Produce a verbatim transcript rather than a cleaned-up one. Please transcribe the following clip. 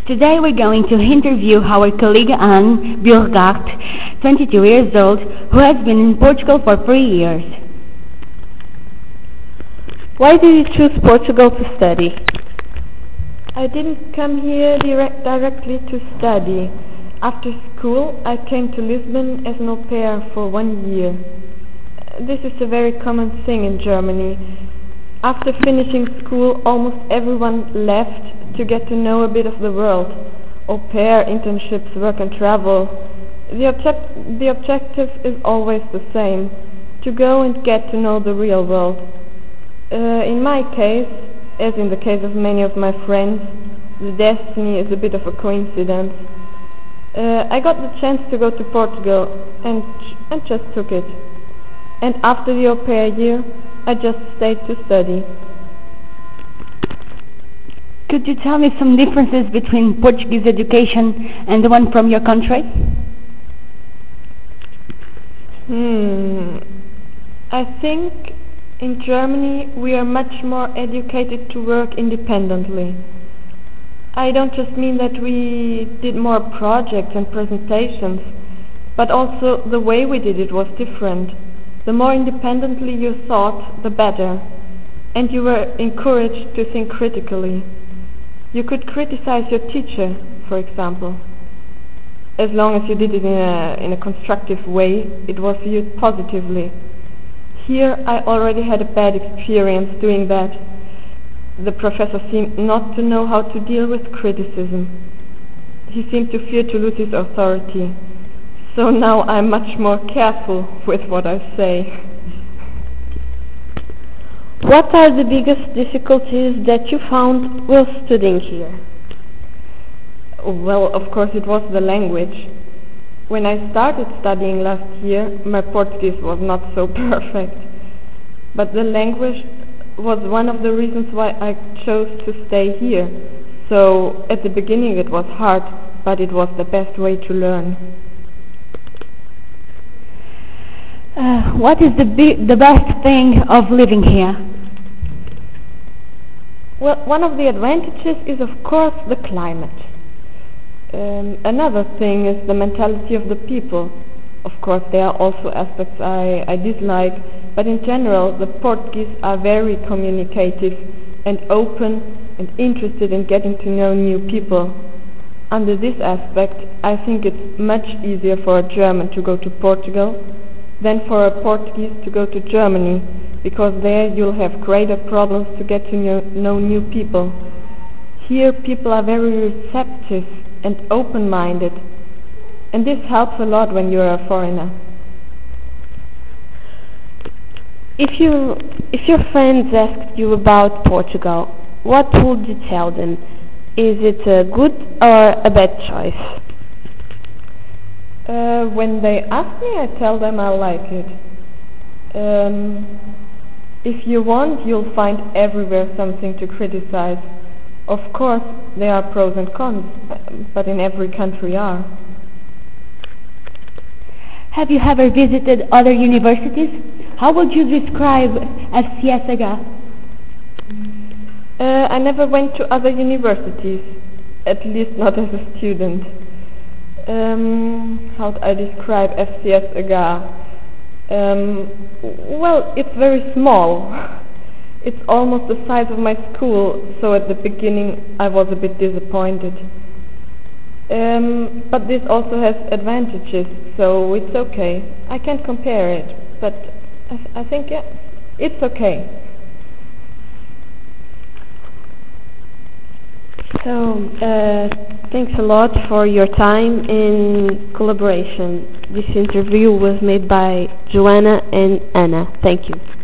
Today we're going to interview our colleague Anne Burgaert, twenty-two years old, who has been in Portugal for three years. Why did you choose Portugal to study? I didn't come here direct, directly to study. After school, I came to Lisbon as an au pair for one year. This is a very common thing in Germany. After finishing school, almost everyone left to get to know a bit of the world. Au pair, internships, work and travel. The, object, the objective is always the same, to go and get to know the real world. Uh, in my case, as in the case of many of my friends, the destiny is a bit of a coincidence. Uh, I got the chance to go to Portugal and, and just took it. And after the au pair year, I just stayed to study. Could you tell me some differences between Portuguese education and the one from your country? Hmm. I think in Germany we are much more educated to work independently. I don't just mean that we did more projects and presentations, but also the way we did it was different. The more independently you thought, the better, and you were encouraged to think critically. You could criticize your teacher, for example. As long as you did it in a, in a constructive way, it was viewed positively. Here I already had a bad experience doing that. The professor seemed not to know how to deal with criticism. He seemed to fear to lose his authority. So now I'm much more careful with what I say. What are the biggest difficulties that you found while studying here? Well, of course it was the language. When I started studying last year, my Portuguese was not so perfect. But the language was one of the reasons why I chose to stay here. So at the beginning it was hard, but it was the best way to learn. Uh, what is the, bi- the best thing of living here? Well, one of the advantages is of course the climate. Um, another thing is the mentality of the people. Of course there are also aspects I, I dislike, but in general the Portuguese are very communicative and open and interested in getting to know new people. Under this aspect, I think it's much easier for a German to go to Portugal than for a Portuguese to go to Germany, because there you'll have greater problems to get to know, know new people. Here people are very receptive and open-minded, and this helps a lot when you're a foreigner. If you, if your friends asked you about Portugal, what would you tell them? Is it a good or a bad choice? Uh, when they ask me, I tell them I like it. Um, if you want, you'll find everywhere something to criticize. Of course, there are pros and cons, but in every country are. Have you ever visited other universities? How would you describe F C S H? Uh, I never went to other universities, at least not as a student. Um, how do I describe F C S H? Um, well, it's very small. It's almost the size of my school, so at the beginning I was a bit disappointed. Um, but this also has advantages, so it's okay. I can't compare it, but I, th- I think yeah, it's okay. So, uh, thanks a lot for your time and collaboration. This interview was made by Joanna and Anna. Thank you.